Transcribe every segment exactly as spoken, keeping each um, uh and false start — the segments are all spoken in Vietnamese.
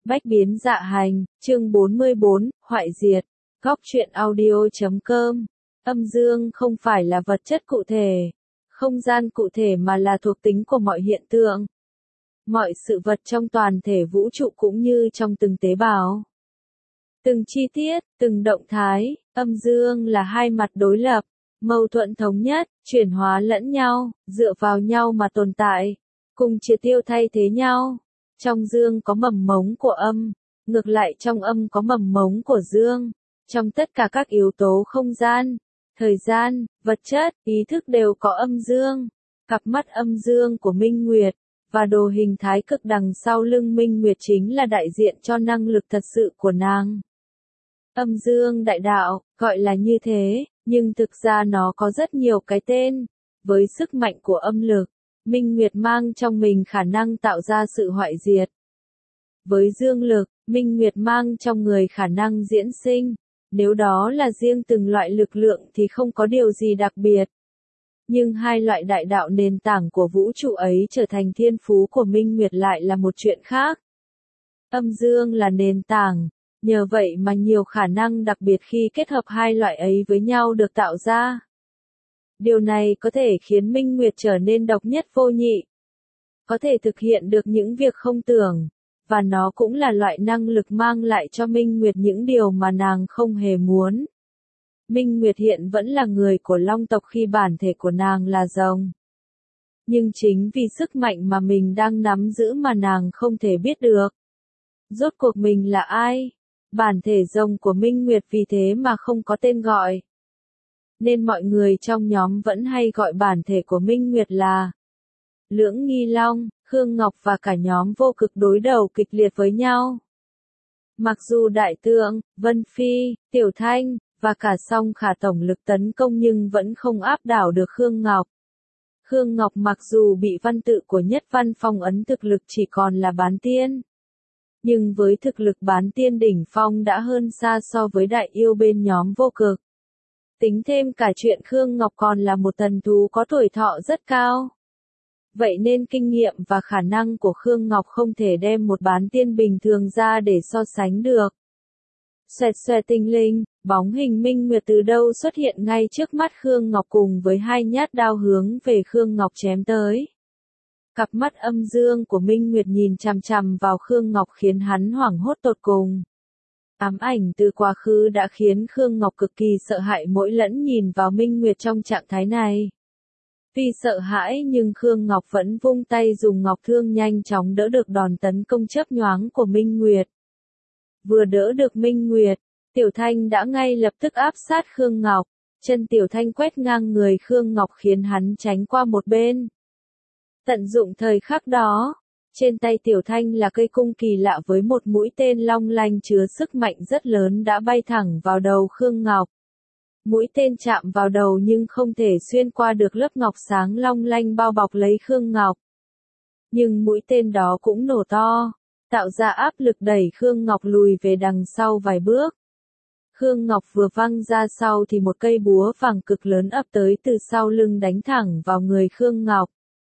Bách biến dạ hành, chương bốn mươi bốn, hoại diệt. Góc truyện audio chấm com. Âm dương không phải là vật chất cụ thể, không gian cụ thể mà là thuộc tính của mọi hiện tượng. Mọi sự vật trong toàn thể vũ trụ cũng như trong từng tế bào. Từng chi tiết, từng động thái, âm dương là hai mặt đối lập, mâu thuẫn thống nhất, chuyển hóa lẫn nhau, dựa vào nhau mà tồn tại, cùng triệt tiêu thay thế nhau. Trong dương có mầm mống của âm, ngược lại trong âm có mầm mống của dương. Trong tất cả các yếu tố không gian, thời gian, vật chất, ý thức đều có âm dương. Cặp mắt âm dương của Minh Nguyệt và đồ hình thái cực đằng sau lưng Minh Nguyệt chính là đại diện cho năng lực thật sự của nàng. Âm dương đại đạo, gọi là như thế, nhưng thực ra nó có rất nhiều cái tên. Với sức mạnh của âm lực, Minh Nguyệt mang trong mình khả năng tạo ra sự hoại diệt. Với dương lực, Minh Nguyệt mang trong người khả năng diễn sinh. Nếu đó là riêng từng loại lực lượng thì không có điều gì đặc biệt. Nhưng hai loại đại đạo nền tảng của vũ trụ ấy trở thành thiên phú của Minh Nguyệt lại là một chuyện khác. Âm dương là nền tảng, nhờ vậy mà nhiều khả năng đặc biệt khi kết hợp hai loại ấy với nhau được tạo ra. Điều này có thể khiến Minh Nguyệt trở nên độc nhất vô nhị, có thể thực hiện được những việc không tưởng, và nó cũng là loại năng lực mang lại cho Minh Nguyệt những điều mà nàng không hề muốn. Minh Nguyệt hiện vẫn là người của Long tộc khi bản thể của nàng là rồng. Nhưng chính vì sức mạnh mà mình đang nắm giữ mà nàng không thể biết được. Rốt cuộc mình là ai? Bản thể rồng của Minh Nguyệt vì thế mà không có tên gọi. Nên mọi người trong nhóm vẫn hay gọi bản thể của Minh Nguyệt là Lưỡng Nghi Long. Khương Ngọc và cả nhóm vô cực đối đầu kịch liệt với nhau. Mặc dù Đại Tượng, Vân Phi, Tiểu Thanh, và cả Song Khả tổng lực tấn công nhưng vẫn không áp đảo được Khương Ngọc. Khương Ngọc mặc dù bị văn tự của Nhất Văn phong ấn thực lực chỉ còn là bán tiên. Nhưng với thực lực bán tiên đỉnh phong đã hơn xa so với đại yêu bên nhóm vô cực. Tính thêm cả chuyện Khương Ngọc còn là một thần thú có tuổi thọ rất cao. Vậy nên kinh nghiệm và khả năng của Khương Ngọc không thể đem một bán tiên bình thường ra để so sánh được. Xoẹt xoẹt tinh linh, bóng hình Minh Nguyệt từ đâu xuất hiện ngay trước mắt Khương Ngọc cùng với hai nhát đao hướng về Khương Ngọc chém tới. Cặp mắt âm dương của Minh Nguyệt nhìn chằm chằm vào Khương Ngọc khiến hắn hoảng hốt tột cùng. Ám ảnh từ quá khứ đã khiến Khương Ngọc cực kỳ sợ hãi mỗi lần nhìn vào Minh Nguyệt trong trạng thái này. Vì sợ hãi nhưng Khương Ngọc vẫn vung tay dùng ngọc thương nhanh chóng đỡ được đòn tấn công chớp nhoáng của Minh Nguyệt. Vừa đỡ được Minh Nguyệt, Tiểu Thanh đã ngay lập tức áp sát Khương Ngọc, chân Tiểu Thanh quét ngang người Khương Ngọc khiến hắn tránh qua một bên. Tận dụng thời khắc đó, trên tay Tiểu Thanh là cây cung kỳ lạ với một mũi tên long lanh chứa sức mạnh rất lớn đã bay thẳng vào đầu Khương Ngọc. Mũi tên chạm vào đầu nhưng không thể xuyên qua được lớp ngọc sáng long lanh bao bọc lấy Khương Ngọc. Nhưng mũi tên đó cũng nổ to, tạo ra áp lực đẩy Khương Ngọc lùi về đằng sau vài bước. Khương Ngọc vừa văng ra sau thì một cây búa vàng cực lớn ập tới từ sau lưng đánh thẳng vào người Khương Ngọc.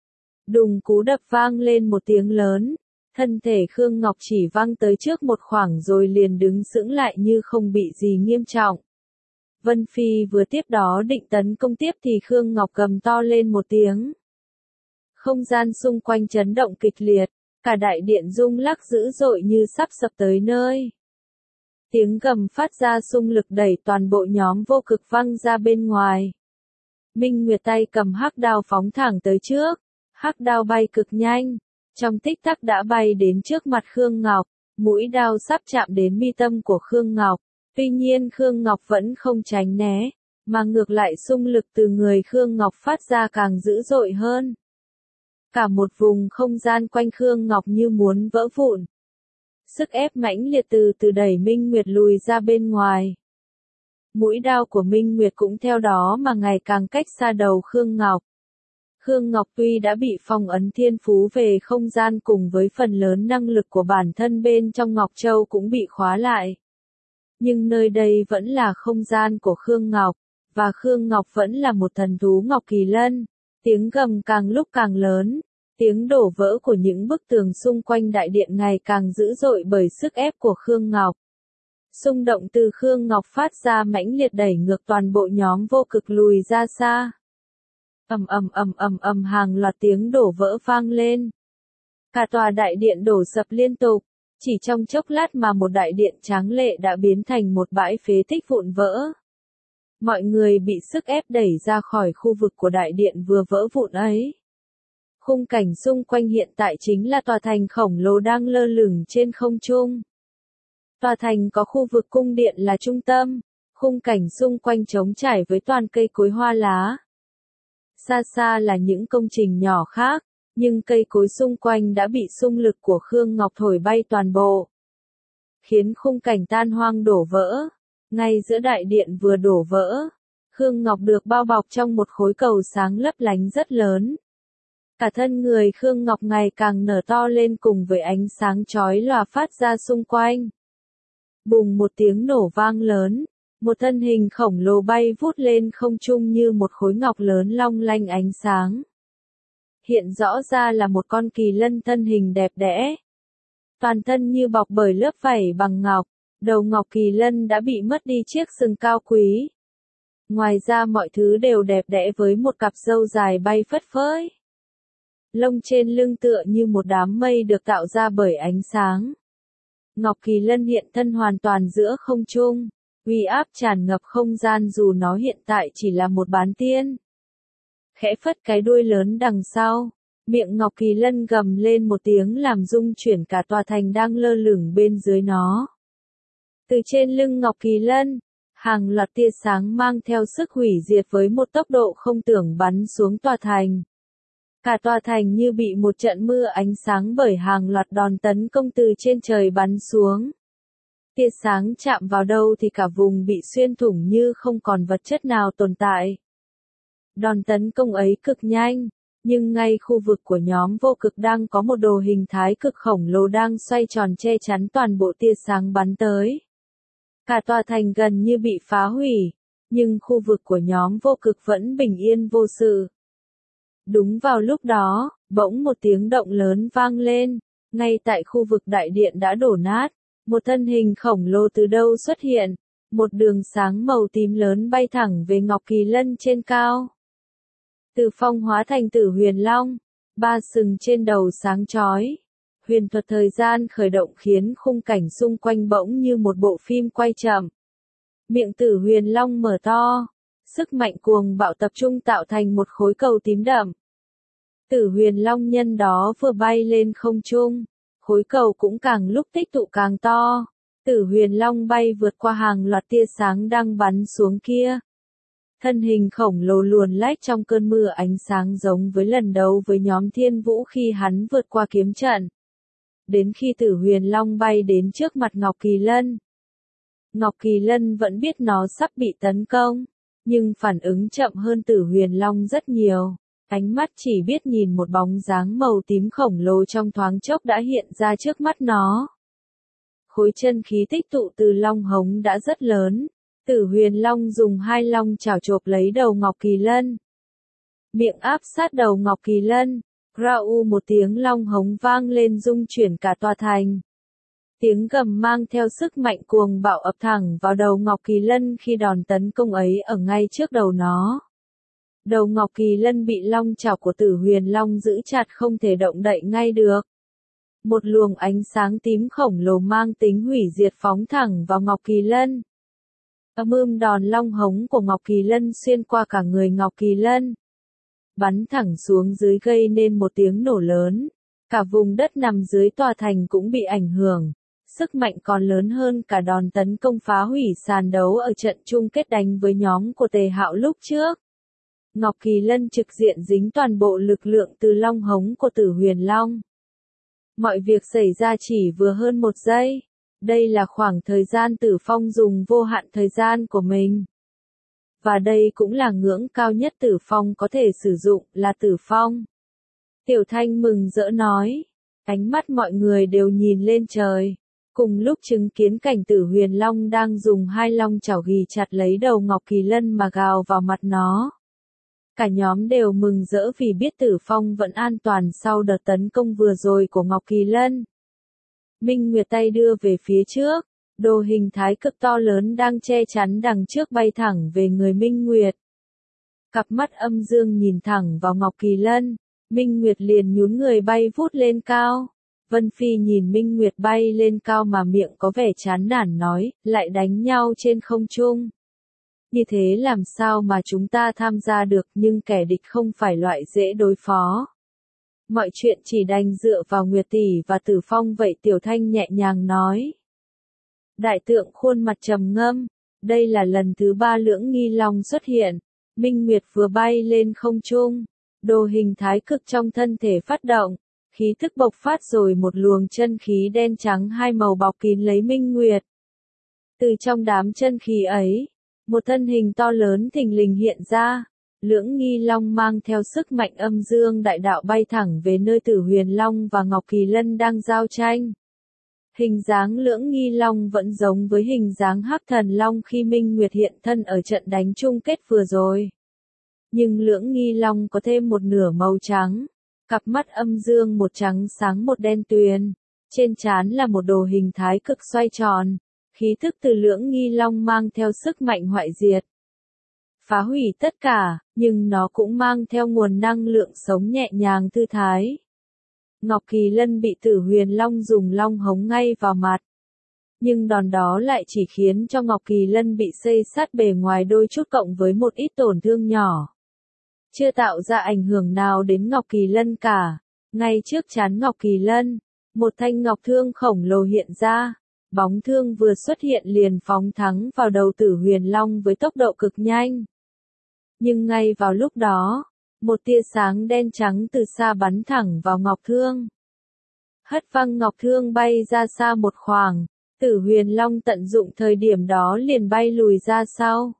Đùng cú đập vang lên một tiếng lớn, thân thể Khương Ngọc chỉ văng tới trước một khoảng rồi liền đứng sững lại như không bị gì nghiêm trọng. Vân Phi vừa tiếp đó định tấn công tiếp thì Khương Ngọc gầm to lên một tiếng. Không gian xung quanh chấn động kịch liệt, cả đại điện rung lắc dữ dội như sắp sập tới nơi. Tiếng gầm phát ra xung lực đẩy toàn bộ nhóm vô cực văng ra bên ngoài. Minh Nguyệt tay cầm hắc đao phóng thẳng tới trước, hắc đao bay cực nhanh, trong tích tắc đã bay đến trước mặt Khương Ngọc, mũi đao sắp chạm đến mi tâm của Khương Ngọc. Tuy nhiên Khương Ngọc vẫn không tránh né, mà ngược lại xung lực từ người Khương Ngọc phát ra càng dữ dội hơn. Cả một vùng không gian quanh Khương Ngọc như muốn vỡ vụn. Sức ép mãnh liệt từ từ đẩy Minh Nguyệt lùi ra bên ngoài. Mũi đao của Minh Nguyệt cũng theo đó mà ngày càng cách xa đầu Khương Ngọc. Khương Ngọc tuy đã bị phong ấn thiên phú về không gian cùng với phần lớn năng lực của bản thân bên trong Ngọc Châu cũng bị khóa lại. Nhưng nơi đây vẫn là không gian của Khương Ngọc, và Khương Ngọc vẫn là một thần thú Ngọc Kỳ Lân. Tiếng gầm càng lúc càng lớn, Tiếng đổ vỡ của những bức tường xung quanh đại điện ngày càng dữ dội bởi sức ép của Khương Ngọc. Xung động từ Khương Ngọc phát ra mãnh liệt đẩy ngược toàn bộ nhóm vô cực lùi ra xa. Ầm ầm ầm ầm ầm hàng loạt tiếng đổ vỡ vang lên. Cả tòa đại điện đổ sập liên tục, chỉ trong chốc lát mà một đại điện tráng lệ đã biến thành một bãi phế tích vụn vỡ. Mọi người bị sức ép đẩy ra khỏi khu vực của đại điện vừa vỡ vụn ấy. Khung cảnh xung quanh hiện tại chính là tòa thành khổng lồ đang lơ lửng trên không trung. Tòa thành có khu vực cung điện là trung tâm, khung cảnh xung quanh trống trải với toàn cây cối hoa lá. Xa xa là những công trình nhỏ khác, nhưng cây cối xung quanh đã bị xung lực của Khương Ngọc thổi bay toàn bộ, khiến khung cảnh tan hoang đổ vỡ. Ngay giữa đại điện vừa đổ vỡ, Khương Ngọc được bao bọc trong một khối cầu sáng lấp lánh rất lớn. Cả thân người Khương Ngọc ngày càng nở to lên cùng với ánh sáng chói lòa phát ra xung quanh. Bùng một tiếng nổ vang lớn, một thân hình khổng lồ bay vút lên không trung như một khối ngọc lớn long lanh ánh sáng. Hiện rõ ra là một con kỳ lân thân hình đẹp đẽ. Toàn thân như bọc bởi lớp vảy bằng ngọc, đầu ngọc kỳ lân đã bị mất đi chiếc sừng cao quý. Ngoài ra mọi thứ đều đẹp đẽ với một cặp râu dài bay phất phới. Lông trên lưng tựa như một đám mây được tạo ra bởi ánh sáng. Ngọc Kỳ Lân hiện thân hoàn toàn giữa không trung, uy áp tràn ngập không gian dù nó hiện tại chỉ là một bán tiên. Khẽ phất cái đuôi lớn đằng sau, miệng Ngọc Kỳ Lân gầm lên một tiếng làm rung chuyển cả tòa thành đang lơ lửng bên dưới nó. Từ trên lưng Ngọc Kỳ Lân, hàng loạt tia sáng mang theo sức hủy diệt với một tốc độ không tưởng bắn xuống tòa thành. Cả tòa thành như bị một trận mưa ánh sáng bởi hàng loạt đòn tấn công từ trên trời bắn xuống. Tia sáng chạm vào đâu thì cả vùng bị xuyên thủng như không còn vật chất nào tồn tại. Đòn tấn công ấy cực nhanh, nhưng ngay khu vực của nhóm vô cực đang có một đồ hình thái cực khổng lồ đang xoay tròn che chắn toàn bộ tia sáng bắn tới. Cả tòa thành gần như bị phá hủy, nhưng khu vực của nhóm vô cực vẫn bình yên vô sự. Đúng vào lúc đó, bỗng một tiếng động lớn vang lên, ngay tại khu vực đại điện đã đổ nát, một thân hình khổng lồ từ đâu xuất hiện, một đường sáng màu tím lớn bay thẳng về Ngọc Kỳ Lân trên cao. Từ phong hóa thành Tử Huyền Long, ba sừng trên đầu sáng chói. Huyền thuật thời gian khởi động khiến khung cảnh xung quanh bỗng như một bộ phim quay chậm. Miệng Tử Huyền Long mở to, sức mạnh cuồng bạo tập trung tạo thành một khối cầu tím đậm. Tử Huyền Long nhân đó vừa bay lên không trung, khối cầu cũng càng lúc tích tụ càng to. Tử Huyền Long bay vượt qua hàng loạt tia sáng đang bắn xuống kia. Thân hình khổng lồ luồn lách trong cơn mưa ánh sáng giống với lần đấu với nhóm Thiên Vũ khi hắn vượt qua kiếm trận. Đến khi Tử Huyền Long bay đến trước mặt Ngọc Kỳ Lân. Ngọc Kỳ Lân vẫn biết nó sắp bị tấn công, nhưng phản ứng chậm hơn Tử Huyền Long rất nhiều. Ánh mắt chỉ biết nhìn một bóng dáng màu tím khổng lồ trong thoáng chốc đã hiện ra trước mắt nó. Khối chân khí tích tụ từ long hống đã rất lớn. Tử Huyền Long dùng hai long chảo chộp lấy đầu Ngọc Kỳ Lân. Miệng áp sát đầu Ngọc Kỳ Lân, rau một tiếng long hống vang lên rung chuyển cả tòa thành. Tiếng gầm mang theo sức mạnh cuồng bạo ập thẳng vào đầu Ngọc Kỳ Lân khi đòn tấn công ấy ở ngay trước đầu nó. Đầu Ngọc Kỳ Lân bị long chảo của Tử Huyền Long giữ chặt không thể động đậy ngay được. Một luồng ánh sáng tím khổng lồ mang tính hủy diệt phóng thẳng vào Ngọc Kỳ Lân. Âm ưm đòn long hống của Ngọc Kỳ Lân xuyên qua cả người Ngọc Kỳ Lân, bắn thẳng xuống dưới gây nên một tiếng nổ lớn. Cả vùng đất nằm dưới tòa thành cũng bị ảnh hưởng. Sức mạnh còn lớn hơn cả đòn tấn công phá hủy sàn đấu ở trận chung kết đánh với nhóm của Tề Hạo lúc trước. Ngọc Kỳ Lân trực diện dính toàn bộ lực lượng từ long hống của Tử Huyền Long. Mọi việc xảy ra chỉ vừa hơn một giây. Đây là khoảng thời gian Tử Phong dùng vô hạn thời gian của mình. Và đây cũng là ngưỡng cao nhất Tử Phong có thể sử dụng là Tử Phong. Tiểu Thanh mừng rỡ nói. Ánh mắt mọi người đều nhìn lên trời. Cùng lúc chứng kiến cảnh Tử Huyền Long đang dùng hai long chảo ghì chặt lấy đầu Ngọc Kỳ Lân mà gào vào mặt nó. Cả nhóm đều mừng rỡ vì biết Tử Phong vẫn an toàn sau đợt tấn công vừa rồi của Ngọc Kỳ Lân. Minh Nguyệt tay đưa về phía trước, đồ hình thái cực to lớn đang che chắn đằng trước bay thẳng về người Minh Nguyệt. Cặp mắt âm dương nhìn thẳng vào Ngọc Kỳ Lân, Minh Nguyệt liền nhún người bay vút lên cao. Vân Phi nhìn Minh Nguyệt bay lên cao mà miệng có vẻ chán nản nói, lại đánh nhau trên không trung. Như thế làm sao mà chúng ta tham gia được, nhưng kẻ địch không phải loại dễ đối phó. Mọi chuyện chỉ đành dựa vào Nguyệt tỷ và Tử Phong vậy, Tiểu Thanh nhẹ nhàng nói. Đại tượng khuôn mặt trầm ngâm, đây là lần thứ ba Lưỡng Nghi Long xuất hiện. Minh Nguyệt vừa bay lên không trung, đồ hình thái cực trong thân thể phát động, khí thức bộc phát rồi một luồng chân khí đen trắng hai màu bọc kín lấy Minh Nguyệt. Từ trong đám chân khí ấy, một thân hình to lớn thình lình hiện ra, Lưỡng Nghi Long mang theo sức mạnh âm dương đại đạo bay thẳng về nơi Tử Huyền Long và Ngọc Kỳ Lân đang giao tranh. Hình dáng Lưỡng Nghi Long vẫn giống với hình dáng Hắc Thần Long khi Minh Nguyệt hiện thân ở trận đánh chung kết vừa rồi. Nhưng Lưỡng Nghi Long có thêm một nửa màu trắng, cặp mắt âm dương một trắng sáng một đen tuyền, trên trán là một đồ hình thái cực xoay tròn, khí thức từ Lưỡng Nghi Long mang theo sức mạnh hoại diệt, phá hủy tất cả, nhưng nó cũng mang theo nguồn năng lượng sống nhẹ nhàng thư thái. Ngọc Kỳ Lân bị Tử Huyền Long dùng long hống ngay vào mặt. Nhưng đòn đó lại chỉ khiến cho Ngọc Kỳ Lân bị xây sát bề ngoài đôi chút cộng với một ít tổn thương nhỏ. Chưa tạo ra ảnh hưởng nào đến Ngọc Kỳ Lân cả. Ngay trước trán Ngọc Kỳ Lân, một thanh ngọc thương khổng lồ hiện ra. Bóng thương vừa xuất hiện liền phóng thẳng vào đầu Tử Huyền Long với tốc độ cực nhanh. Nhưng ngay vào lúc đó, một tia sáng đen trắng từ xa bắn thẳng vào ngọc thương. Hất văng ngọc thương bay ra xa một khoảng, Tử Huyền Long tận dụng thời điểm đó liền bay lùi ra sau.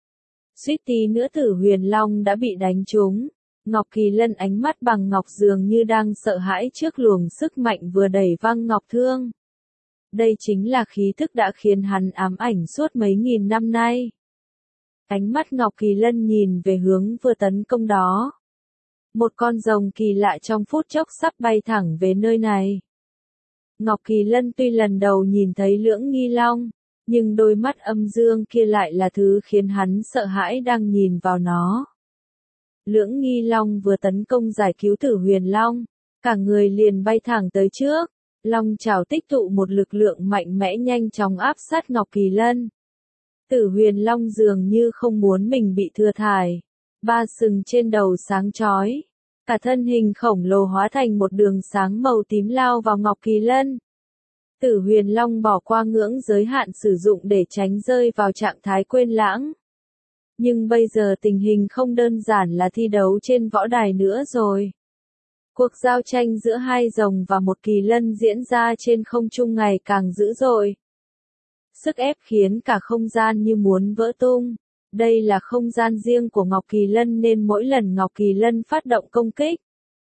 Suýt tí nữa Tử Huyền Long đã bị đánh trúng. Ngọc Kỳ Lân ánh mắt bằng ngọc dường như đang sợ hãi trước luồng sức mạnh vừa đẩy văng ngọc thương. Đây chính là khí thức đã khiến hắn ám ảnh suốt mấy nghìn năm nay. Ánh mắt Ngọc Kỳ Lân nhìn về hướng vừa tấn công đó. Một con rồng kỳ lạ trong phút chốc sắp bay thẳng về nơi này. Ngọc Kỳ Lân tuy lần đầu nhìn thấy Lưỡng Nghi Long, nhưng đôi mắt âm dương kia lại là thứ khiến hắn sợ hãi đang nhìn vào nó. Lưỡng Nghi Long vừa tấn công giải cứu Tử Huyền Long, cả người liền bay thẳng tới trước. Long chảo tích tụ một lực lượng mạnh mẽ nhanh chóng áp sát Ngọc Kỳ Lân. Tử Huyền Long dường như không muốn mình bị thừa thải. Ba sừng trên đầu sáng chói. Cả thân hình khổng lồ hóa thành một đường sáng màu tím lao vào Ngọc Kỳ Lân. Tử Huyền Long bỏ qua ngưỡng giới hạn sử dụng để tránh rơi vào trạng thái quên lãng. Nhưng bây giờ tình hình không đơn giản là thi đấu trên võ đài nữa rồi. Cuộc giao tranh giữa hai rồng và một kỳ lân diễn ra trên không trung ngày càng dữ dội. Sức ép khiến cả không gian như muốn vỡ tung. Đây là không gian riêng của Ngọc Kỳ Lân nên mỗi lần Ngọc Kỳ Lân phát động công kích,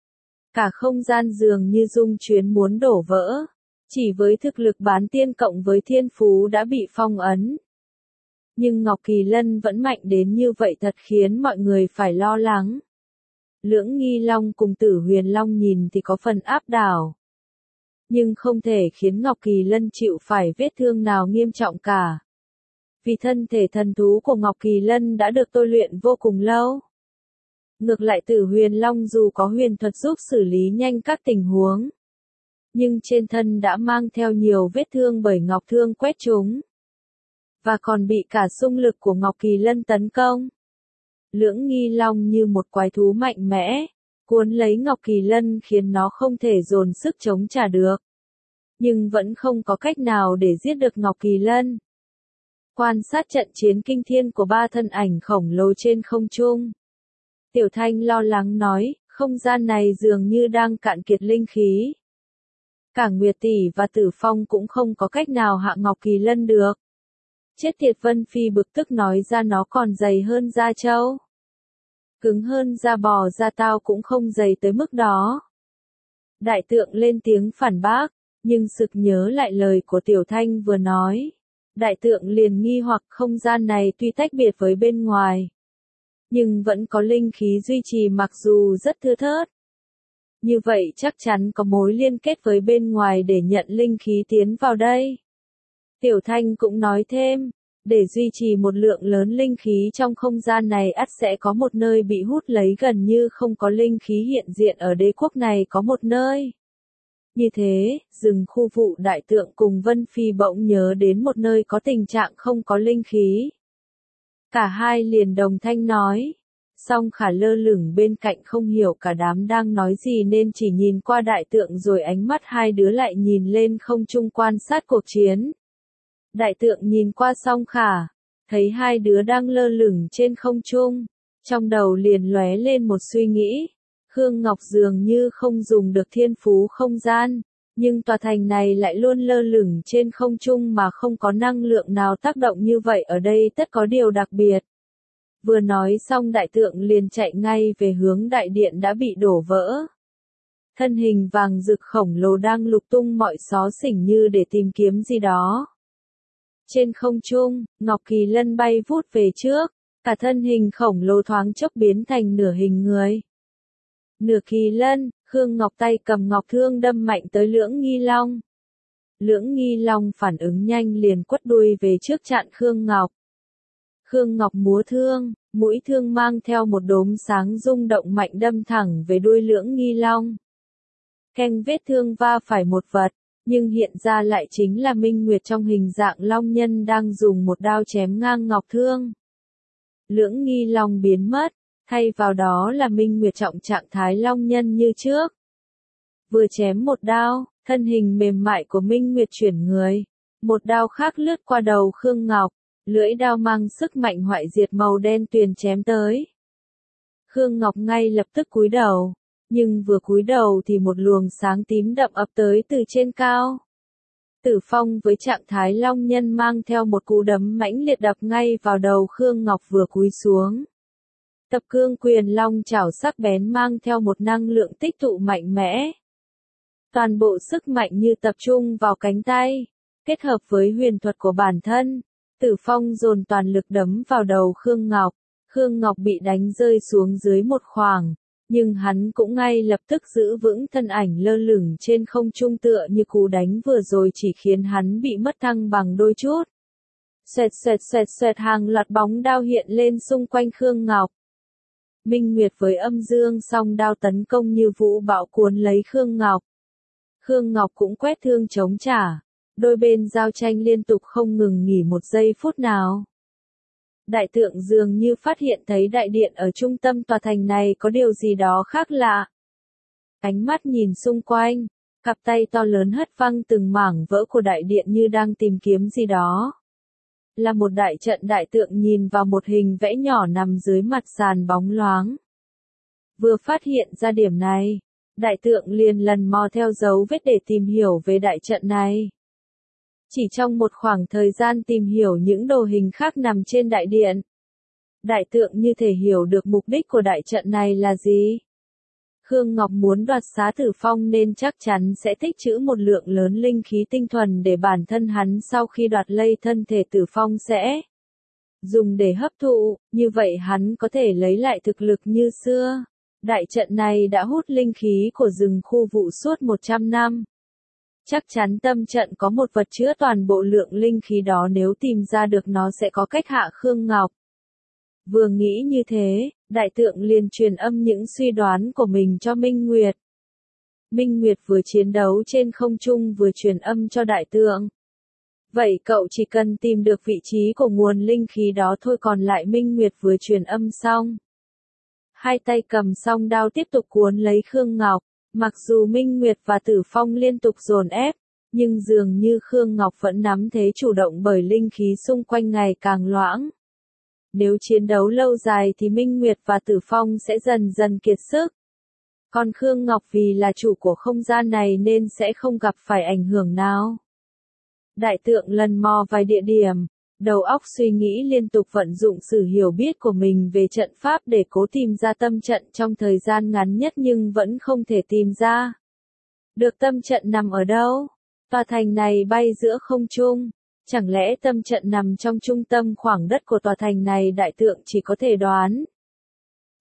cả không gian dường như rung chuyển muốn đổ vỡ. Chỉ với thực lực bán tiên cộng với thiên phú đã bị phong ấn. Nhưng Ngọc Kỳ Lân vẫn mạnh đến như vậy thật khiến mọi người phải lo lắng. Lưỡng Nghi Long cùng Tử Huyền Long nhìn thì có phần áp đảo. Nhưng không thể khiến Ngọc Kỳ Lân chịu phải vết thương nào nghiêm trọng cả. Vì thân thể thần thú của Ngọc Kỳ Lân đã được tôi luyện vô cùng lâu. Ngược lại Tử Huyền Long dù có huyền thuật giúp xử lý nhanh các tình huống, nhưng trên thân đã mang theo nhiều vết thương bởi ngọc thương quét trúng. Và còn bị cả xung lực của Ngọc Kỳ Lân tấn công. Lưỡng Nghi Long như một quái thú mạnh mẽ, cuốn lấy Ngọc Kỳ Lân khiến nó không thể dồn sức chống trả được. Nhưng vẫn không có cách nào để giết được Ngọc Kỳ Lân. Quan sát trận chiến kinh thiên của ba thân ảnh khổng lồ trên không trung. Tiểu Thanh lo lắng nói, không gian này dường như đang cạn kiệt linh khí. Cả Nguyệt tỷ và Tử Phong cũng không có cách nào hạ Ngọc Kỳ Lân được. Chết tiệt, Vân Phi bực tức nói ra, nó còn dày hơn da trâu. Cứng hơn da bò, da tao cũng không dày tới mức đó. Đại tượng lên tiếng phản bác, nhưng sực nhớ lại lời của Tiểu Thanh vừa nói. Đại tượng liền nghi hoặc không gian này tuy tách biệt với bên ngoài, nhưng vẫn có linh khí duy trì mặc dù rất thưa thớt. Như vậy chắc chắn có mối liên kết với bên ngoài để nhận linh khí tiến vào đây. Tiểu Thanh cũng nói thêm, để duy trì một lượng lớn linh khí trong không gian này ắt sẽ có một nơi bị hút lấy, gần như không có linh khí hiện diện ở đế quốc này có một nơi. Như thế, rừng khu vụ đại tượng cùng Vân Phi bỗng nhớ đến một nơi có tình trạng không có linh khí. Cả hai liền đồng thanh nói. Song Khả lơ lửng bên cạnh không hiểu cả đám đang nói gì nên chỉ nhìn qua đại tượng, rồi ánh mắt hai đứa lại nhìn lên không trung quan sát cuộc chiến. Đại tượng nhìn qua Song Khả, thấy hai đứa đang lơ lửng trên không trung, trong đầu liền lóe lên một suy nghĩ. Khương Ngọc dường như không dùng được thiên phú không gian, nhưng tòa thành này lại luôn lơ lửng trên không trung mà không có năng lượng nào tác động như vậy, ở đây tất có điều đặc biệt. Vừa nói xong đại tượng liền chạy ngay về hướng đại điện đã bị đổ vỡ. Thân hình vàng rực khổng lồ đang lục tung mọi xó xỉnh như để tìm kiếm gì đó. Trên không trung, Ngọc Kỳ Lân bay vút về trước, cả thân hình khổng lồ thoáng chốc biến thành nửa hình người. Nửa kỳ lân, Khương Ngọc tay cầm ngọc thương đâm mạnh tới Lưỡng Nghi Long. Lưỡng Nghi Long phản ứng nhanh liền quất đuôi về trước chặn Khương Ngọc. Khương Ngọc múa thương, mũi thương mang theo một đốm sáng rung động mạnh đâm thẳng về đuôi Lưỡng Nghi Long. Keng, vết thương va phải một vật, nhưng hiện ra lại chính là Minh Nguyệt trong hình dạng long nhân đang dùng một đao chém ngang ngọc thương. Lưỡng Nghi Long biến mất, thay vào đó là Minh Nguyệt trọng trạng thái long nhân như trước. Vừa chém một đao, thân hình mềm mại của Minh Nguyệt chuyển người, một đao khác lướt qua đầu Khương Ngọc, lưỡi đao mang sức mạnh hoại diệt màu đen tuyền chém tới. Khương Ngọc ngay lập tức cúi đầu, nhưng vừa cúi đầu thì một luồng sáng tím đậm ập tới từ trên cao. Tử Phong với trạng thái long nhân mang theo một cú đấm mãnh liệt đập ngay vào đầu Khương Ngọc vừa cúi xuống. Tập Cương Quyền Long chảo sắc bén mang theo một năng lượng tích tụ mạnh mẽ. Toàn bộ sức mạnh như tập trung vào cánh tay, kết hợp với huyền thuật của bản thân, Tử Phong dồn toàn lực đấm vào đầu Khương Ngọc. Khương Ngọc bị đánh rơi xuống dưới một khoảng, nhưng hắn cũng ngay lập tức giữ vững thân ảnh lơ lửng trên không trung, tựa như cú đánh vừa rồi chỉ khiến hắn bị mất thăng bằng đôi chút. Xoẹt xoẹt xoẹt xoẹt, hàng loạt bóng đao hiện lên xung quanh Khương Ngọc. Minh Nguyệt với Âm Dương song đao tấn công như vũ bão cuốn lấy Khương Ngọc. Khương Ngọc cũng quét thương chống trả, đôi bên giao tranh liên tục không ngừng nghỉ một giây phút nào. Đại tượng dường như phát hiện thấy đại điện ở trung tâm tòa thành này có điều gì đó khác lạ. Ánh mắt nhìn xung quanh, cặp tay to lớn hất văng từng mảng vỡ của đại điện như đang tìm kiếm gì đó. Là một đại trận, đại tượng nhìn vào một hình vẽ nhỏ nằm dưới mặt sàn bóng loáng. Vừa phát hiện ra điểm này, đại tượng liền lần mò theo dấu vết để tìm hiểu về đại trận này. Chỉ trong một khoảng thời gian tìm hiểu những đồ hình khác nằm trên đại điện, đại tượng như thể hiểu được mục đích của đại trận này là gì. Khương Ngọc muốn đoạt xá Tử Phong nên chắc chắn sẽ tích trữ một lượng lớn linh khí tinh thuần để bản thân hắn sau khi đoạt lấy thân thể Tử Phong sẽ dùng để hấp thụ, như vậy hắn có thể lấy lại thực lực như xưa. Đại trận này đã hút linh khí của rừng khu vụ suốt một trăm năm. Chắc chắn tâm trận có một vật chứa toàn bộ lượng linh khí đó, nếu tìm ra được nó sẽ có cách hạ Khương Ngọc. Vừa nghĩ như thế, đại tượng liền truyền âm những suy đoán của mình cho Minh Nguyệt. Minh Nguyệt vừa chiến đấu trên không trung vừa truyền âm cho đại tượng. Vậy cậu chỉ cần tìm được vị trí của nguồn linh khí đó thôi, còn lại Minh Nguyệt vừa truyền âm xong. Hai tay cầm song đao tiếp tục cuốn lấy Khương Ngọc. Mặc dù Minh Nguyệt và Tử Phong liên tục dồn ép, nhưng dường như Khương Ngọc vẫn nắm thế chủ động bởi linh khí xung quanh ngày càng loãng. Nếu chiến đấu lâu dài thì Minh Nguyệt và Tử Phong sẽ dần dần kiệt sức. Còn Khương Ngọc vì là chủ của không gian này nên sẽ không gặp phải ảnh hưởng nào. Đại tượng lần mò vài địa điểm, đầu óc suy nghĩ liên tục, vận dụng sự hiểu biết của mình về trận pháp để cố tìm ra tâm trận trong thời gian ngắn nhất, nhưng vẫn không thể tìm ra được tâm trận nằm ở đâu. Tòa thành này bay giữa không trung, chẳng lẽ tâm trận nằm trong trung tâm khoảng đất của tòa thành này? Đại tượng chỉ có thể đoán.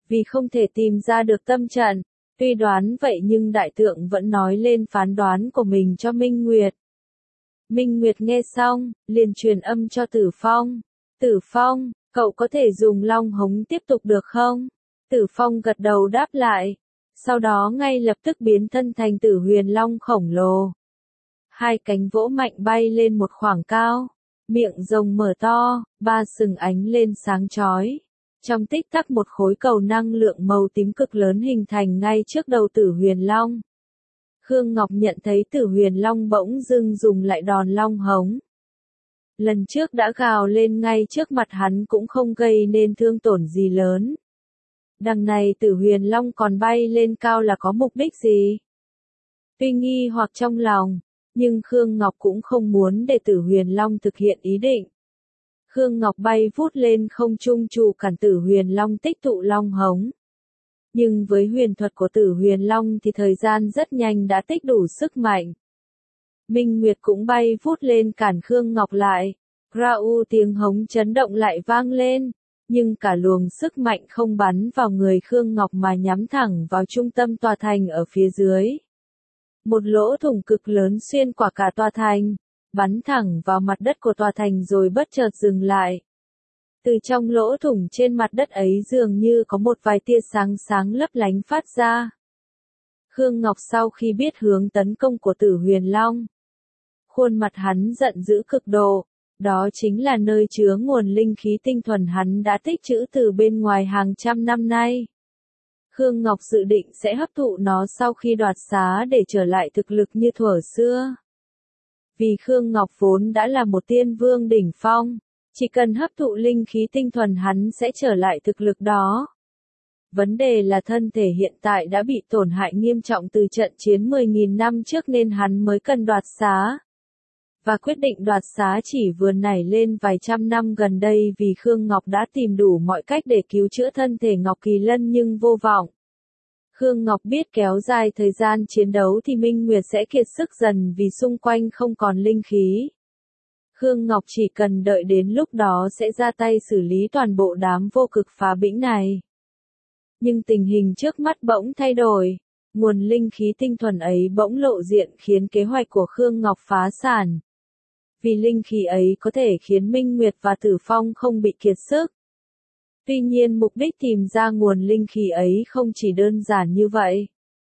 Vì không thể tìm ra được tâm trận, tuy đoán vậy nhưng đại tượng vẫn nói lên phán đoán của mình cho Minh Nguyệt. Minh Nguyệt nghe xong, liền truyền âm cho Tử Phong. Tử Phong, cậu có thể dùng long hống tiếp tục được không? Tử Phong gật đầu đáp lại. Sau đó ngay lập tức biến thân thành Tử Huyền Long khổng lồ. Hai cánh vỗ mạnh bay lên một khoảng cao. Miệng rồng mở to, ba sừng ánh lên sáng chói. Trong tích tắc một khối cầu năng lượng màu tím cực lớn hình thành ngay trước đầu Tử Huyền Long. Khương Ngọc nhận thấy Tử Huyền Long bỗng dưng dùng lại đòn long hống. Lần trước đã gào lên ngay trước mặt hắn cũng không gây nên thương tổn gì lớn. Đằng này Tử Huyền Long còn bay lên cao là có mục đích gì? Tuy nghi hoặc trong lòng, nhưng Khương Ngọc cũng không muốn để Tử Huyền Long thực hiện ý định. Khương Ngọc bay vút lên không trung trụ cản Tử Huyền Long tích tụ long hống. Nhưng với huyền thuật của Tử Huyền Long thì thời gian rất nhanh đã tích đủ sức mạnh. Minh Nguyệt cũng bay vút lên cản Khương Ngọc lại. Rau tiếng hống chấn động lại vang lên. Nhưng cả luồng sức mạnh không bắn vào người Khương Ngọc mà nhắm thẳng vào trung tâm tòa thành ở phía dưới. Một lỗ thủng cực lớn xuyên qua cả tòa thành, bắn thẳng vào mặt đất của tòa thành rồi bất chợt dừng lại. Từ trong lỗ thủng trên mặt đất ấy dường như có một vài tia sáng sáng lấp lánh phát ra. Khương Ngọc sau khi biết hướng tấn công của Tử Huyền Long, khuôn mặt hắn giận dữ cực độ, đó chính là nơi chứa nguồn linh khí tinh thuần hắn đã tích trữ từ bên ngoài hàng trăm năm nay. Khương Ngọc dự định sẽ hấp thụ nó sau khi đoạt xá để trở lại thực lực như thuở xưa. Vì Khương Ngọc vốn đã là một tiên vương đỉnh phong, chỉ cần hấp thụ linh khí tinh thuần hắn sẽ trở lại thực lực đó. Vấn đề là thân thể hiện tại đã bị tổn hại nghiêm trọng từ trận chiến mười nghìn năm trước nên hắn mới cần đoạt xá. Và quyết định đoạt xá chỉ vừa nảy lên vài trăm năm gần đây vì Khương Ngọc đã tìm đủ mọi cách để cứu chữa thân thể Ngọc Kỳ Lân nhưng vô vọng. Khương Ngọc biết kéo dài thời gian chiến đấu thì Minh Nguyệt sẽ kiệt sức dần vì xung quanh không còn linh khí. Khương Ngọc chỉ cần đợi đến lúc đó sẽ ra tay xử lý toàn bộ đám vô cực phá bĩnh này. Nhưng tình hình trước mắt bỗng thay đổi, nguồn linh khí tinh thuần ấy bỗng lộ diện khiến kế hoạch của Khương Ngọc phá sản. Vì linh khí ấy có thể khiến Minh Nguyệt và Tử Phong không bị kiệt sức. Tuy nhiên mục đích tìm ra nguồn linh khí ấy không chỉ đơn giản như vậy.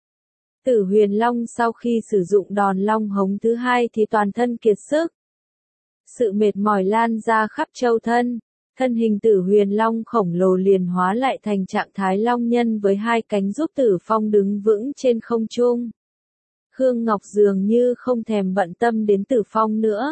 Tử Huyền Long sau khi sử dụng đòn long hống thứ hai thì toàn thân kiệt sức. Sự mệt mỏi lan ra khắp châu thân, thân hình Tử Huyền Long khổng lồ liền hóa lại thành trạng thái long nhân với hai cánh giúp Tử Phong đứng vững trên không trung. Khương Ngọc dường như không thèm bận tâm đến Tử Phong nữa.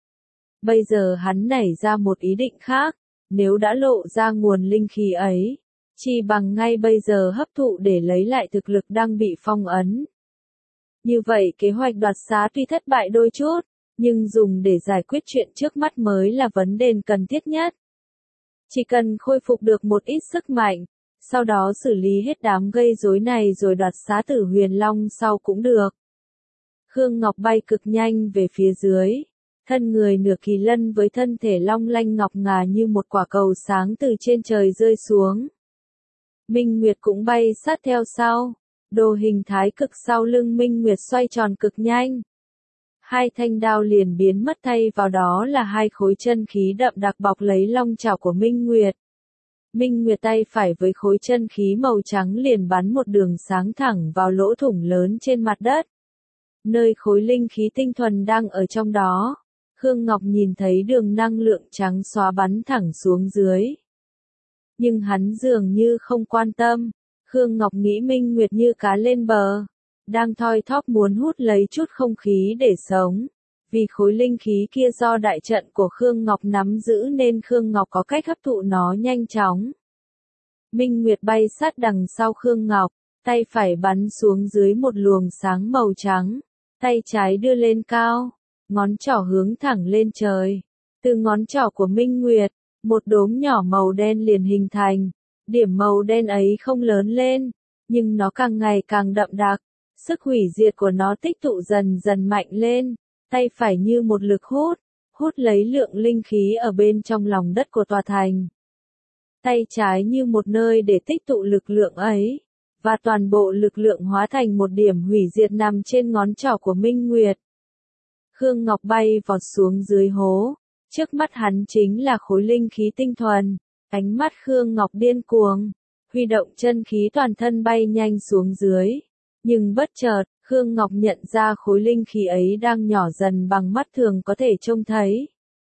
Bây giờ hắn nảy ra một ý định khác, nếu đã lộ ra nguồn linh khí ấy, chi bằng ngay bây giờ hấp thụ để lấy lại thực lực đang bị phong ấn. Như vậy kế hoạch đoạt xá tuy thất bại đôi chút, nhưng dùng để giải quyết chuyện trước mắt mới là vấn đề cần thiết nhất. Chỉ cần khôi phục được một ít sức mạnh, sau đó xử lý hết đám gây rối này rồi đoạt xá Tử Huyền Long sau cũng được. Khương Ngọc bay cực nhanh về phía dưới. Thân người nửa kỳ lân với thân thể long lanh ngọc ngà như một quả cầu sáng từ trên trời rơi xuống. Minh Nguyệt cũng bay sát theo sau. Đồ hình thái cực sau lưng Minh Nguyệt xoay tròn cực nhanh. Hai thanh đao liền biến mất thay vào đó là hai khối chân khí đậm đặc bọc lấy long chảo của Minh Nguyệt. Minh Nguyệt tay phải với khối chân khí màu trắng liền bắn một đường sáng thẳng vào lỗ thủng lớn trên mặt đất. Nơi khối linh khí tinh thuần đang ở trong đó. Khương Ngọc nhìn thấy đường năng lượng trắng xóa bắn thẳng xuống dưới. Nhưng hắn dường như không quan tâm. Khương Ngọc nghĩ Minh Nguyệt như cá lên bờ. Đang thoi thóp muốn hút lấy chút không khí để sống. Vì khối linh khí kia do đại trận của Khương Ngọc nắm giữ nên Khương Ngọc có cách hấp thụ nó nhanh chóng. Minh Nguyệt bay sát đằng sau Khương Ngọc. Tay phải bắn xuống dưới một luồng sáng màu trắng. Tay trái đưa lên cao. Ngón trỏ hướng thẳng lên trời. Từ ngón trỏ của Minh Nguyệt, một đốm nhỏ màu đen liền hình thành. Điểm màu đen ấy không lớn lên, nhưng nó càng ngày càng đậm đặc. Sức hủy diệt của nó tích tụ dần dần mạnh lên. Tay phải như một lực hút, hút lấy lượng linh khí ở bên trong lòng đất của tòa thành. tay trái như một nơi để tích tụ lực lượng ấy, và toàn bộ lực lượng hóa thành một điểm hủy diệt nằm trên ngón trỏ của Minh Nguyệt. Khương Ngọc bay vọt xuống dưới hố, trước mắt hắn chính là khối linh khí tinh thuần, ánh mắt Khương Ngọc điên cuồng, huy động chân khí toàn thân bay nhanh xuống dưới, nhưng bất chợt, Khương Ngọc nhận ra khối linh khí ấy đang nhỏ dần bằng mắt thường có thể trông thấy.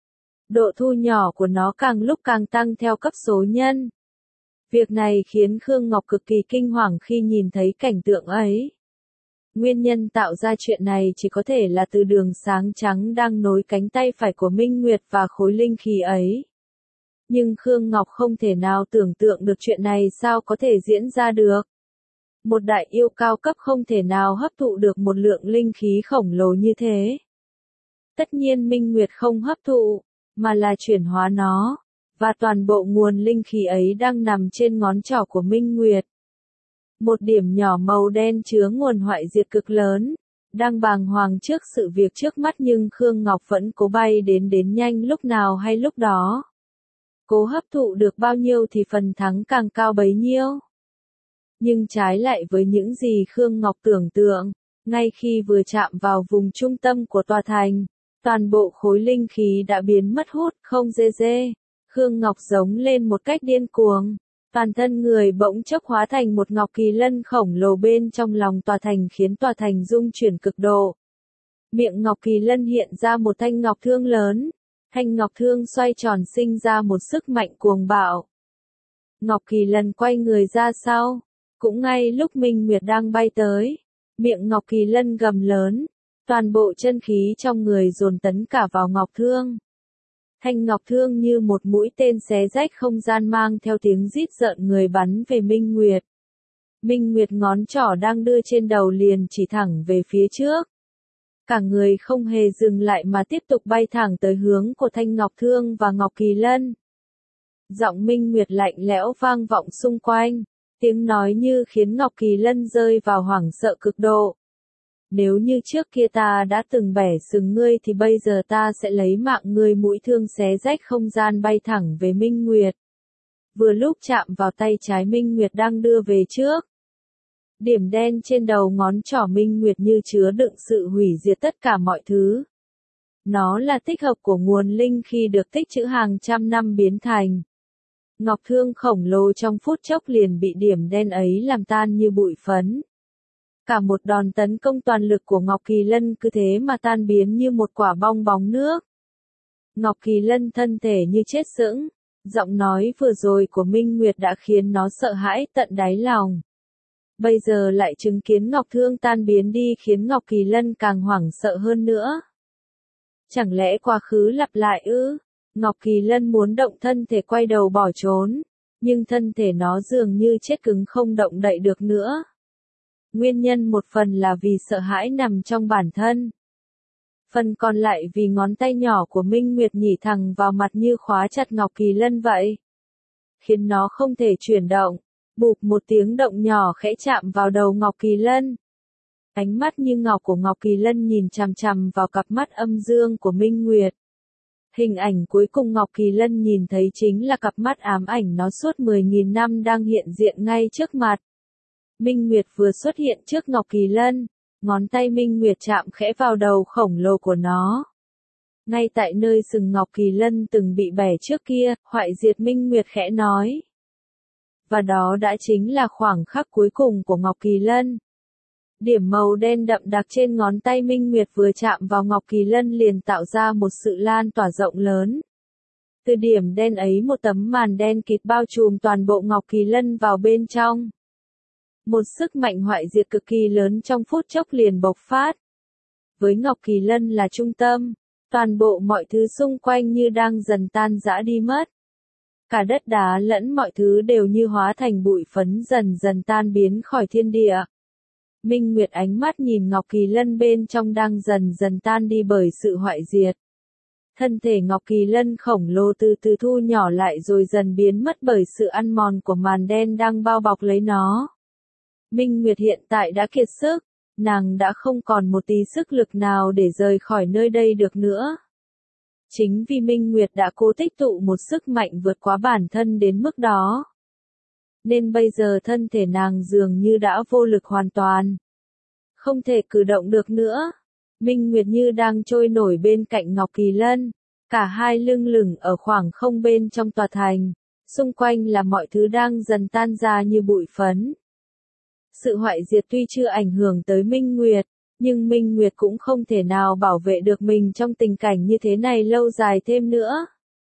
Độ thu nhỏ của nó càng lúc càng tăng theo cấp số nhân. Việc này khiến Khương Ngọc cực kỳ kinh hoàng khi nhìn thấy cảnh tượng ấy. Nguyên nhân tạo ra chuyện này chỉ có thể là từ đường sáng trắng đang nối cánh tay phải của Minh Nguyệt và khối linh khí ấy. Nhưng Khương Ngọc không thể nào tưởng tượng được chuyện này sao có thể diễn ra được. Một đại yêu cao cấp không thể nào hấp thụ được một lượng linh khí khổng lồ như thế. Tất nhiên Minh Nguyệt không hấp thụ, mà là chuyển hóa nó, và toàn bộ nguồn linh khí ấy đang nằm trên ngón trỏ của Minh Nguyệt. Một điểm nhỏ màu đen chứa nguồn hoại diệt cực lớn, đang bàng hoàng trước sự việc trước mắt nhưng Khương Ngọc vẫn cố bay đến đến nhanh lúc nào hay lúc đó. Cố hấp thụ được bao nhiêu thì phần thắng càng cao bấy nhiêu. Nhưng trái lại với những gì Khương Ngọc tưởng tượng, ngay khi vừa chạm vào vùng trung tâm của tòa thành, toàn bộ khối linh khí đã biến mất hút không dê dê. Khương Ngọc giống lên một cách điên cuồng. Toàn thân người bỗng chốc hóa thành một ngọc kỳ lân khổng lồ bên trong lòng tòa thành khiến tòa thành rung chuyển cực độ. Miệng ngọc kỳ lân hiện ra một thanh ngọc thương lớn. Thanh ngọc thương xoay tròn sinh ra một sức mạnh cuồng bạo. Ngọc kỳ lân quay người ra sau. Cũng ngay lúc Minh Nguyệt đang bay tới, miệng ngọc kỳ lân gầm lớn. Toàn bộ chân khí trong người dồn tấn cả vào ngọc thương. Thanh ngọc thương như một mũi tên xé rách không gian mang theo tiếng rít rợn người bắn về Minh Nguyệt. Minh Nguyệt ngón trỏ đang đưa trên đầu liền chỉ thẳng về phía trước. Cả người không hề dừng lại mà tiếp tục bay thẳng tới hướng của thanh ngọc thương và ngọc kỳ lân. Giọng Minh Nguyệt lạnh lẽo vang vọng xung quanh, tiếng nói như khiến ngọc kỳ lân rơi vào hoảng sợ cực độ. Nếu như trước kia ta đã từng bẻ sừng ngươi thì bây giờ ta sẽ lấy mạng ngươi. Mũi thương xé rách không gian bay thẳng về Minh Nguyệt. Vừa lúc chạm vào tay trái Minh Nguyệt đang đưa về trước. Điểm đen trên đầu ngón trỏ Minh Nguyệt như chứa đựng sự hủy diệt tất cả mọi thứ. Nó là tích hợp của nguồn linh khi được tích trữ hàng trăm năm biến thành. Ngọc thương khổng lồ trong phút chốc liền bị điểm đen ấy làm tan như bụi phấn. Cả một đòn tấn công toàn lực của Ngọc Kỳ Lân cứ thế mà tan biến như một quả bong bóng nước. Ngọc Kỳ Lân thân thể như chết sững, giọng nói vừa rồi của Minh Nguyệt đã khiến nó sợ hãi tận đáy lòng. Bây giờ lại chứng kiến Ngọc Thương tan biến đi khiến Ngọc Kỳ Lân càng hoảng sợ hơn nữa. Chẳng lẽ quá khứ lặp lại ư? Ngọc Kỳ Lân muốn động thân thể quay đầu bỏ trốn, nhưng thân thể nó dường như chết cứng không động đậy được nữa. Nguyên nhân một phần là vì sợ hãi nằm trong bản thân. Phần còn lại vì ngón tay nhỏ của Minh Nguyệt nhỉ thẳng vào mặt như khóa chặt Ngọc Kỳ Lân vậy. Khiến nó không thể chuyển động. Bụp một tiếng động nhỏ khẽ chạm vào đầu Ngọc Kỳ Lân. Ánh mắt như ngọc của Ngọc Kỳ Lân nhìn chằm chằm vào cặp mắt âm dương của Minh Nguyệt. Hình ảnh cuối cùng Ngọc Kỳ Lân nhìn thấy chính là cặp mắt ám ảnh nó suốt mười nghìn năm đang hiện diện ngay trước mặt. Minh Nguyệt vừa xuất hiện trước Ngọc Kỳ Lân, ngón tay Minh Nguyệt chạm khẽ vào đầu khổng lồ của nó. Ngay tại nơi sừng Ngọc Kỳ Lân từng bị bẻ trước kia, hoại diệt Minh Nguyệt khẽ nói. Và đó đã chính là khoảng khắc cuối cùng của Ngọc Kỳ Lân. Điểm màu đen đậm đặc trên ngón tay Minh Nguyệt vừa chạm vào Ngọc Kỳ Lân liền tạo ra một sự lan tỏa rộng lớn. Từ điểm đen ấy một tấm màn đen kịt bao trùm toàn bộ Ngọc Kỳ Lân vào bên trong. Một sức mạnh hoại diệt cực kỳ lớn trong phút chốc liền bộc phát. Với Ngọc Kỳ Lân là trung tâm, toàn bộ mọi thứ xung quanh như đang dần tan rã đi mất. Cả đất đá lẫn mọi thứ đều như hóa thành bụi phấn dần dần tan biến khỏi thiên địa. Minh Nguyệt ánh mắt nhìn Ngọc Kỳ Lân bên trong đang dần dần tan đi bởi sự hoại diệt. Thân thể Ngọc Kỳ Lân khổng lồ từ từ thu nhỏ lại rồi dần biến mất bởi sự ăn mòn của màn đen đang bao bọc lấy nó. Minh Nguyệt hiện tại đã kiệt sức, nàng đã không còn một tí sức lực nào để rời khỏi nơi đây được nữa. Chính vì Minh Nguyệt đã cố tích tụ một sức mạnh vượt quá bản thân đến mức đó. Nên bây giờ thân thể nàng dường như đã vô lực hoàn toàn. Không thể cử động được nữa. Minh Nguyệt như đang trôi nổi bên cạnh Ngọc Kỳ Lân. Cả hai lưng lửng ở khoảng không bên trong tòa thành. Xung quanh là mọi thứ đang dần tan ra như bụi phấn. Sự hoại diệt tuy chưa ảnh hưởng tới Minh Nguyệt, nhưng Minh Nguyệt cũng không thể nào bảo vệ được mình trong tình cảnh như thế này lâu dài thêm nữa.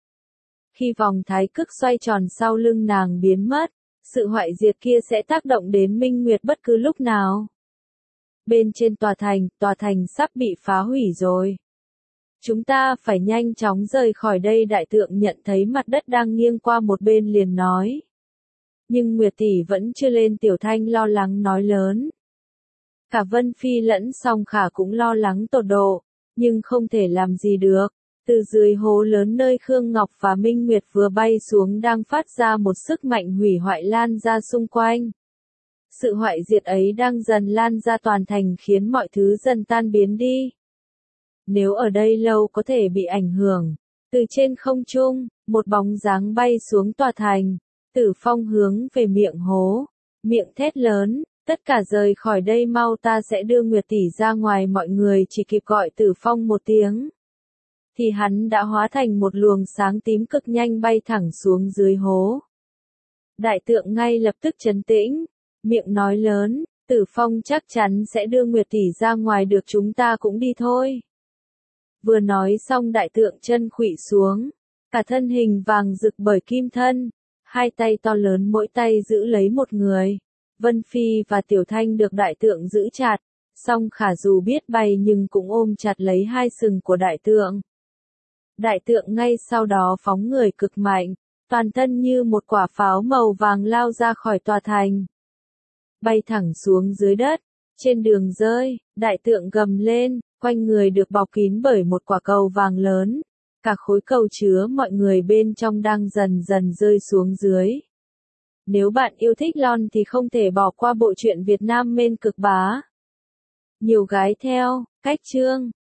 Khi vòng thái cực xoay tròn sau lưng nàng biến mất, sự hoại diệt kia sẽ tác động đến Minh Nguyệt bất cứ lúc nào. Bên trên tòa thành, tòa thành sắp bị phá hủy rồi. Chúng ta phải nhanh chóng rời khỏi đây. Đại tượng nhận thấy mặt đất đang nghiêng qua một bên liền nói. Nhưng Nguyệt tỷ vẫn chưa lên. Tiểu Thanh lo lắng nói lớn. Cả Vân Phi lẫn Song Khả cũng lo lắng tột độ, nhưng không thể làm gì được. Từ dưới hố lớn nơi Khương Ngọc và Minh Nguyệt vừa bay xuống đang phát ra một sức mạnh hủy hoại lan ra xung quanh. Sự hoại diệt ấy đang dần lan ra toàn thành khiến mọi thứ dần tan biến đi. Nếu ở đây lâu có thể bị ảnh hưởng. Từ trên không trung, một bóng dáng bay xuống tòa thành. Tử Phong hướng về miệng hố. Miệng thét lớn, tất cả rời khỏi đây mau, ta sẽ đưa Nguyệt tỷ ra ngoài. Mọi người chỉ kịp gọi Tử Phong một tiếng. Thì hắn đã hóa thành một luồng sáng tím cực nhanh bay thẳng xuống dưới hố. Đại tượng ngay lập tức trấn tĩnh. Miệng nói lớn, Tử Phong chắc chắn sẽ đưa Nguyệt tỷ ra ngoài được, chúng ta cũng đi thôi. Vừa nói xong đại tượng chân khuỵu xuống, cả thân hình vàng rực bởi kim thân, hai tay to lớn mỗi tay giữ lấy một người. Vân Phi và Tiểu Thanh được đại tượng giữ chặt, Song Khả dù biết bay nhưng cũng ôm chặt lấy hai sừng của đại tượng. Đại tượng ngay sau đó phóng người cực mạnh, toàn thân như một quả pháo màu vàng lao ra khỏi tòa thành. Bay thẳng xuống dưới đất, trên đường rơi, đại tượng gầm lên, quanh người được bọc kín bởi một quả cầu vàng lớn. Cả khối cầu chứa mọi người bên trong đang dần dần rơi xuống dưới. Nếu bạn yêu thích Lon thì không thể bỏ qua bộ truyện Việt Nam Mên Cực Bá. Nhiều gái theo, cách chương.